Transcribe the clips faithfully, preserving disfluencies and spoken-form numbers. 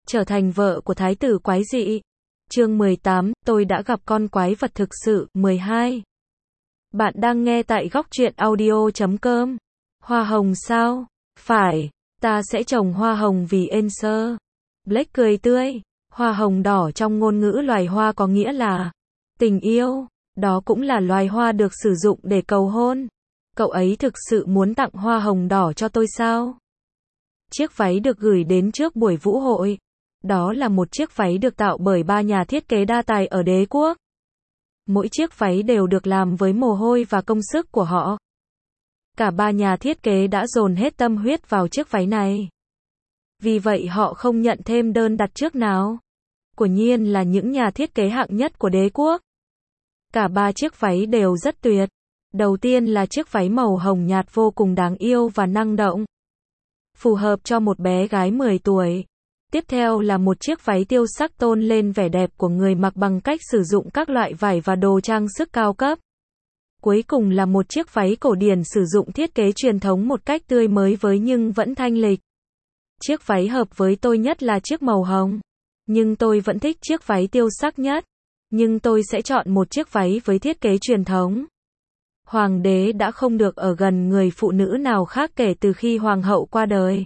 trở thành vợ của thái tử quái dị. Chương mười tám, tôi đã gặp con quái vật thực sự. mười hai. Bạn đang nghe tại góc truyện audio chấm com. Hoa hồng sao? Phải, ta sẽ trồng hoa hồng vì Enser. Blake cười tươi. Hoa hồng đỏ trong ngôn ngữ loài hoa có nghĩa là tình yêu. Đó cũng là loài hoa được sử dụng để cầu hôn. Cậu ấy thực sự muốn tặng hoa hồng đỏ cho tôi sao? Chiếc váy được gửi đến trước buổi vũ hội. Đó là một chiếc váy được tạo bởi ba nhà thiết kế đa tài ở đế quốc. Mỗi chiếc váy đều được làm với mồ hôi và công sức của họ. Cả ba nhà thiết kế đã dồn hết tâm huyết vào chiếc váy này. Vì vậy họ không nhận thêm đơn đặt trước nào. Quả nhiên là những nhà thiết kế hạng nhất của đế quốc. Cả ba chiếc váy đều rất tuyệt. Đầu tiên là chiếc váy màu hồng nhạt vô cùng đáng yêu và năng động. Phù hợp cho một bé gái mười tuổi. Tiếp theo là một chiếc váy tiêu sắc tôn lên vẻ đẹp của người mặc bằng cách sử dụng các loại vải và đồ trang sức cao cấp. Cuối cùng là một chiếc váy cổ điển sử dụng thiết kế truyền thống một cách tươi mới với nhưng vẫn thanh lịch. Chiếc váy hợp với tôi nhất là chiếc màu hồng. Nhưng tôi vẫn thích chiếc váy tiêu sắc nhất. Nhưng tôi sẽ chọn một chiếc váy với thiết kế truyền thống. Hoàng đế đã không được ở gần người phụ nữ nào khác kể từ khi hoàng hậu qua đời.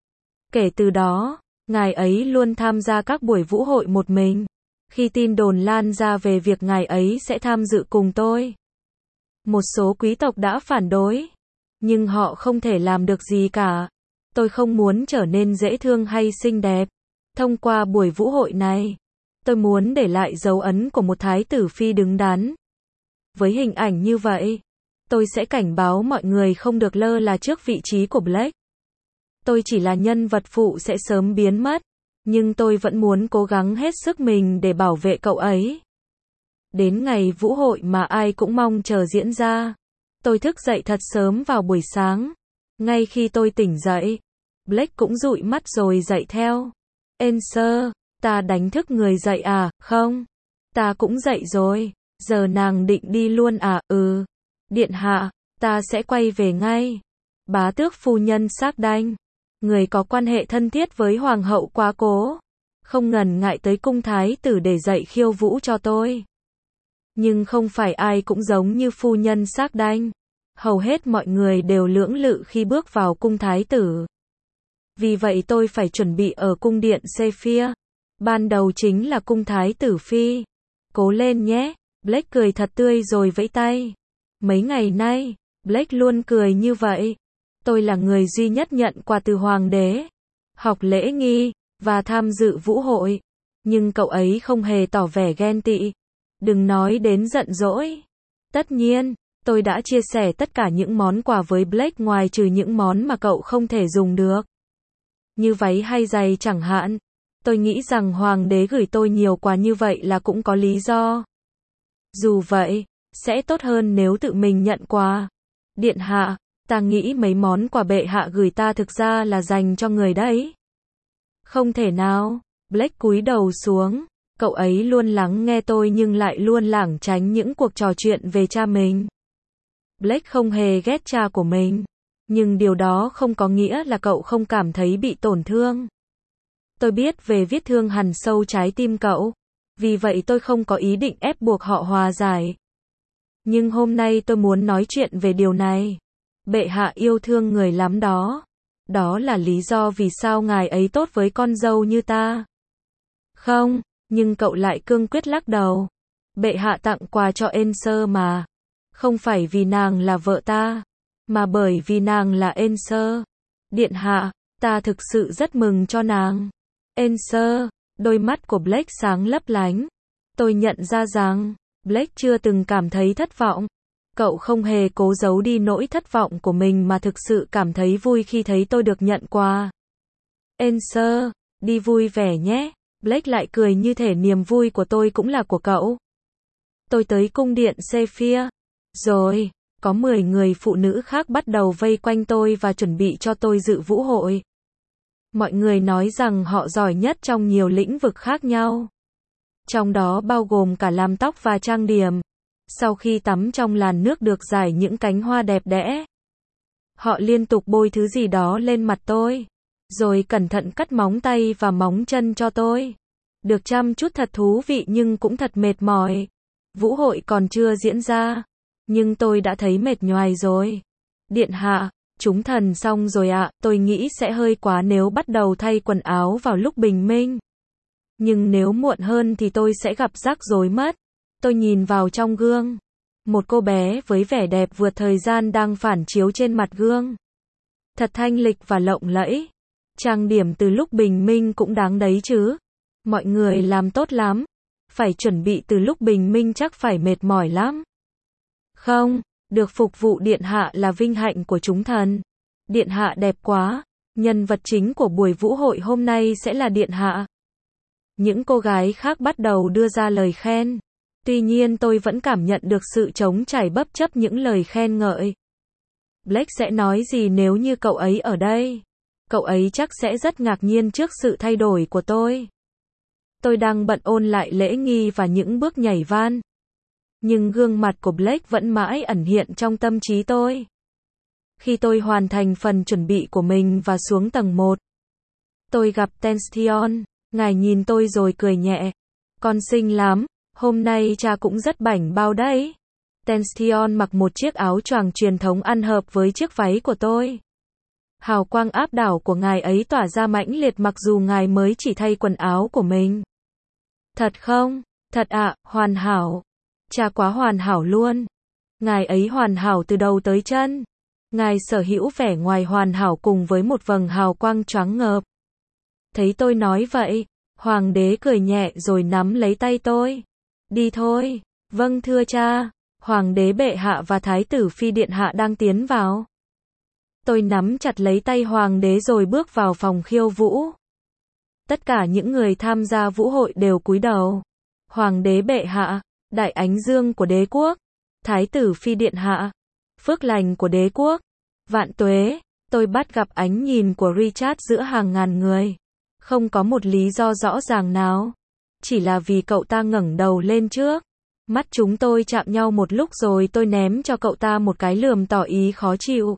Kể từ đó, ngài ấy luôn tham gia các buổi vũ hội một mình. Khi tin đồn lan ra về việc ngài ấy sẽ tham dự cùng tôi, một số quý tộc đã phản đối. Nhưng họ không thể làm được gì cả. Tôi không muốn trở nên dễ thương hay xinh đẹp. Thông qua buổi vũ hội này, tôi muốn để lại dấu ấn của một thái tử phi đứng đắn. Với hình ảnh như vậy, tôi sẽ cảnh báo mọi người không được lơ là trước vị trí của Blake. Tôi chỉ là nhân vật phụ sẽ sớm biến mất, nhưng tôi vẫn muốn cố gắng hết sức mình để bảo vệ cậu ấy. Đến ngày vũ hội mà ai cũng mong chờ diễn ra, tôi thức dậy thật sớm vào buổi sáng. Ngay khi tôi tỉnh dậy, Blake cũng dụi mắt rồi dậy theo. Enser, ta đánh thức người dậy à? Không, ta cũng dậy rồi. Giờ nàng định đi luôn à? Ừ. Điện hạ, ta sẽ quay về ngay. Bá tước phu nhân xác đanh, người có quan hệ thân thiết với hoàng hậu quá cố, không ngần ngại tới cung thái tử để dạy khiêu vũ cho tôi. Nhưng không phải ai cũng giống như phu nhân xác đanh. Hầu hết mọi người đều lưỡng lự khi bước vào cung thái tử. Vì vậy tôi phải chuẩn bị ở cung điện Sephir. Ban đầu chính là cung thái tử phi. Cố lên nhé. Blake cười thật tươi rồi vẫy tay. Mấy ngày nay, Blake luôn cười như vậy. Tôi là người duy nhất nhận quà từ hoàng đế, học lễ nghi, và tham dự vũ hội. Nhưng cậu ấy không hề tỏ vẻ ghen tị. Đừng nói đến giận dỗi. Tất nhiên, tôi đã chia sẻ tất cả những món quà với Blake ngoài trừ những món mà cậu không thể dùng được. Như váy hay giày chẳng hạn. Tôi nghĩ rằng hoàng đế gửi tôi nhiều quà như vậy là cũng có lý do. Dù vậy, sẽ tốt hơn nếu tự mình nhận quà. Điện hạ, ta nghĩ mấy món quà bệ hạ gửi ta thực ra là dành cho người đấy. Không thể nào. Blake cúi đầu xuống. Cậu ấy luôn lắng nghe tôi nhưng lại luôn lảng tránh những cuộc trò chuyện về cha mình. Blake không hề ghét cha của mình. Nhưng điều đó không có nghĩa là cậu không cảm thấy bị tổn thương. Tôi biết về vết thương hằn sâu trái tim cậu. Vì vậy tôi không có ý định ép buộc họ hòa giải. Nhưng hôm nay tôi muốn nói chuyện về điều này. Bệ hạ yêu thương người lắm đó. Đó là lý do vì sao ngài ấy tốt với con dâu như ta. Không, nhưng cậu lại cương quyết lắc đầu. Bệ hạ tặng quà cho Enser mà. Không phải vì nàng là vợ ta, mà bởi vì nàng là Enser. Điện hạ, ta thực sự rất mừng cho nàng. Enser, đôi mắt của Blake sáng lấp lánh. Tôi nhận ra rằng, Blake chưa từng cảm thấy thất vọng. Cậu không hề cố giấu đi nỗi thất vọng của mình mà thực sự cảm thấy vui khi thấy tôi được nhận quà. Enser, đi vui vẻ nhé. Blake lại cười như thể niềm vui của tôi cũng là của cậu. Tôi tới cung điện Sephir. Rồi, có mười người phụ nữ khác bắt đầu vây quanh tôi và chuẩn bị cho tôi dự vũ hội. Mọi người nói rằng họ giỏi nhất trong nhiều lĩnh vực khác nhau. Trong đó bao gồm cả làm tóc và trang điểm. Sau khi tắm trong làn nước được rải những cánh hoa đẹp đẽ, họ liên tục bôi thứ gì đó lên mặt tôi. rồi cẩn thận cắt móng tay và móng chân cho tôi. Được chăm chút thật thú vị nhưng cũng thật mệt mỏi. Vũ hội còn chưa diễn ra, nhưng tôi đã thấy mệt nhoài rồi. Điện hạ, chúng thần xong rồi ạ, tôi nghĩ sẽ hơi quá nếu bắt đầu thay quần áo vào lúc bình minh. Nhưng nếu muộn hơn thì tôi sẽ gặp rắc rối mất. Tôi nhìn vào trong gương. Một cô bé với vẻ đẹp vượt thời gian đang phản chiếu trên mặt gương. Thật thanh lịch và lộng lẫy. Trang điểm từ lúc bình minh cũng đáng đấy chứ. Mọi người làm tốt lắm. Phải chuẩn bị từ lúc bình minh chắc phải mệt mỏi lắm. Không, được phục vụ điện hạ là vinh hạnh của chúng thần. Điện hạ đẹp quá. Nhân vật chính của buổi vũ hội hôm nay sẽ là điện hạ. Những cô gái khác bắt đầu đưa ra lời khen. Tuy nhiên tôi vẫn cảm nhận được sự trống trải bất chấp những lời khen ngợi. Blake sẽ nói gì nếu như cậu ấy ở đây? Cậu ấy chắc sẽ rất ngạc nhiên trước sự thay đổi của tôi. Tôi đang bận ôn lại lễ nghi và những bước nhảy van. Nhưng gương mặt của Blake vẫn mãi ẩn hiện trong tâm trí tôi. Khi tôi hoàn thành phần chuẩn bị của mình và xuống tầng một, tôi gặp Tension. Ngài nhìn tôi rồi cười nhẹ. Con xinh lắm, hôm nay cha cũng rất bảnh bao đấy. Tension mặc một chiếc áo choàng truyền thống ăn hợp với chiếc váy của tôi. Hào quang áp đảo của ngài ấy tỏa ra mãnh liệt mặc dù ngài mới chỉ thay quần áo của mình. Thật không? Thật ạ, hoàn hảo. Cha quá hoàn hảo luôn. Ngài ấy hoàn hảo từ đầu tới chân. Ngài sở hữu vẻ ngoài hoàn hảo cùng với một vầng hào quang choáng ngợp. Thấy tôi nói vậy, hoàng đế cười nhẹ rồi nắm lấy tay tôi. Đi thôi. Vâng thưa cha. Hoàng đế bệ hạ và thái tử phi điện hạ đang tiến vào. Tôi nắm chặt lấy tay hoàng đế rồi bước vào phòng khiêu vũ. Tất cả những người tham gia vũ hội đều cúi đầu. Hoàng đế bệ hạ, đại ánh dương của đế quốc, thái tử phi điện hạ, phước lành của đế quốc, vạn tuế. Tôi bắt gặp ánh nhìn của Richard giữa hàng ngàn người. Không có một lý do rõ ràng nào. Chỉ là vì cậu ta ngẩng đầu lên trước. Mắt chúng tôi chạm nhau một lúc rồi tôi ném cho cậu ta một cái lườm tỏ ý khó chịu.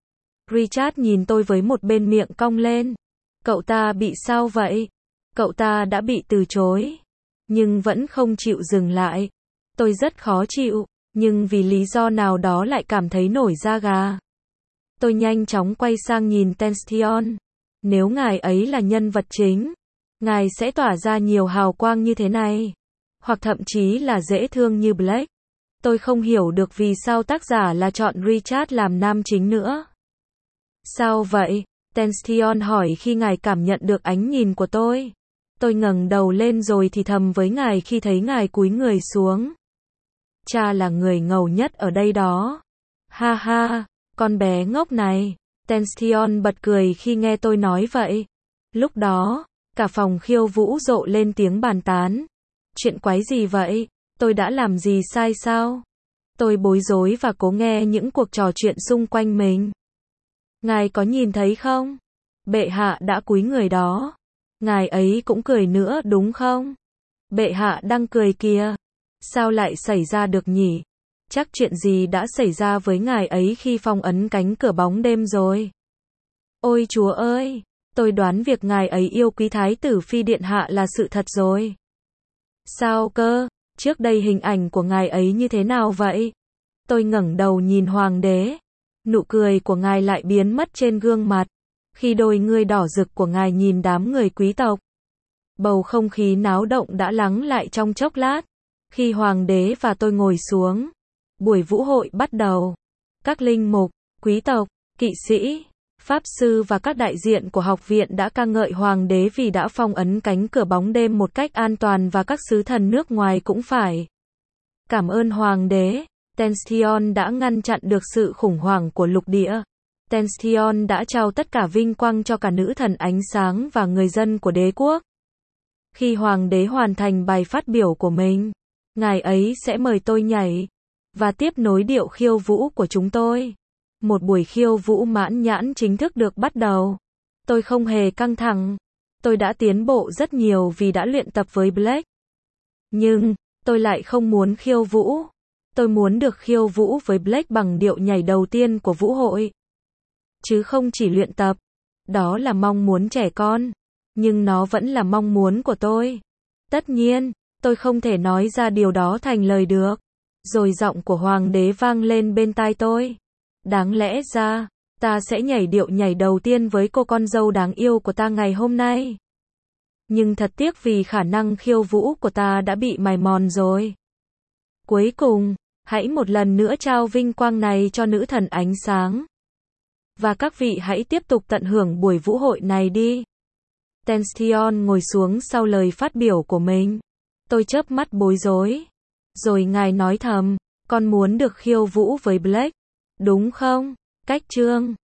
Richard nhìn tôi với một bên miệng cong lên. Cậu ta bị sao vậy? Cậu ta đã bị từ chối. Nhưng vẫn không chịu dừng lại. Tôi rất khó chịu, nhưng vì lý do nào đó lại cảm thấy nổi da gà. Tôi nhanh chóng quay sang nhìn Tension. Nếu ngài ấy là nhân vật chính, ngài sẽ tỏa ra nhiều hào quang như thế này. Hoặc thậm chí là dễ thương như Blake. Tôi không hiểu được vì sao tác giả là chọn Richard làm nam chính nữa. Sao vậy? Tension hỏi khi ngài cảm nhận được ánh nhìn của tôi. Tôi ngẩng đầu lên rồi thì thầm với ngài khi thấy ngài cúi người xuống. Cha là người ngầu nhất ở đây đó. Ha ha, con bé ngốc này. Tension bật cười khi nghe tôi nói vậy. Lúc đó, cả phòng khiêu vũ rộ lên tiếng bàn tán. Chuyện quái gì vậy? Tôi đã làm gì sai sao? Tôi bối rối và cố nghe những cuộc trò chuyện xung quanh mình. Ngài có nhìn thấy không? Bệ hạ đã cúi người đó. Ngài ấy cũng cười nữa đúng không? Bệ hạ đang cười kìa. Sao lại xảy ra được nhỉ? Chắc chuyện gì đã xảy ra với ngài ấy khi phong ấn cánh cửa bóng đêm rồi. Ôi chúa ơi! Tôi đoán việc ngài ấy yêu quý thái tử phi điện hạ là sự thật rồi. Sao cơ? Trước đây hình ảnh của ngài ấy như thế nào vậy? Tôi ngẩng đầu nhìn hoàng đế. Nụ cười của ngài lại biến mất trên gương mặt. Khi đôi ngươi đỏ rực của ngài nhìn đám người quý tộc. Bầu không khí náo động đã lắng lại trong chốc lát. Khi hoàng đế và tôi ngồi xuống, buổi vũ hội bắt đầu. Các linh mục, quý tộc, kỵ sĩ, pháp sư và các đại diện của học viện đã ca ngợi hoàng đế vì đã phong ấn cánh cửa bóng đêm một cách an toàn và các sứ thần nước ngoài cũng phải. Cảm ơn hoàng đế. Tension đã ngăn chặn được sự khủng hoảng của lục địa. Tension đã trao tất cả vinh quang cho cả nữ thần ánh sáng và người dân của đế quốc. Khi hoàng đế hoàn thành bài phát biểu của mình, ngài ấy sẽ mời tôi nhảy và tiếp nối điệu khiêu vũ của chúng tôi. Một buổi khiêu vũ mãn nhãn chính thức được bắt đầu. Tôi không hề căng thẳng. Tôi đã tiến bộ rất nhiều vì đã luyện tập với Blake. Nhưng, tôi lại không muốn khiêu vũ. Tôi muốn được khiêu vũ với Blake bằng điệu nhảy đầu tiên của vũ hội. Chứ không chỉ luyện tập. Đó là mong muốn trẻ con. Nhưng nó vẫn là mong muốn của tôi. Tất nhiên, tôi không thể nói ra điều đó thành lời được. Rồi giọng của hoàng đế vang lên bên tai tôi. Đáng lẽ ra, ta sẽ nhảy điệu nhảy đầu tiên với cô con dâu đáng yêu của ta ngày hôm nay. Nhưng thật tiếc vì khả năng khiêu vũ của ta đã bị mài mòn rồi. Cuối cùng, hãy một lần nữa trao vinh quang này cho nữ thần ánh sáng. Và các vị hãy tiếp tục tận hưởng buổi vũ hội này đi. Tension ngồi xuống sau lời phát biểu của mình. Tôi chớp mắt bối rối. Rồi ngài nói thầm, con muốn được khiêu vũ với Blake, đúng không? Cách chương